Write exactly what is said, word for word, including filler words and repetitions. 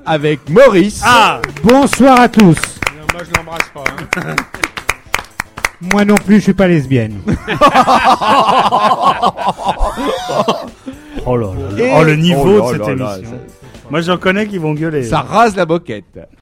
avec Maurice. Ah. Bonsoir à tous. Non, moi je l'embrasse pas. Hein. Moi non plus, je suis pas lesbienne. Oh là là. Et- Oh le niveau oh là de cette là là, émission. ça- Moi j'en connais qui vont gueuler. Ça rase la boquette.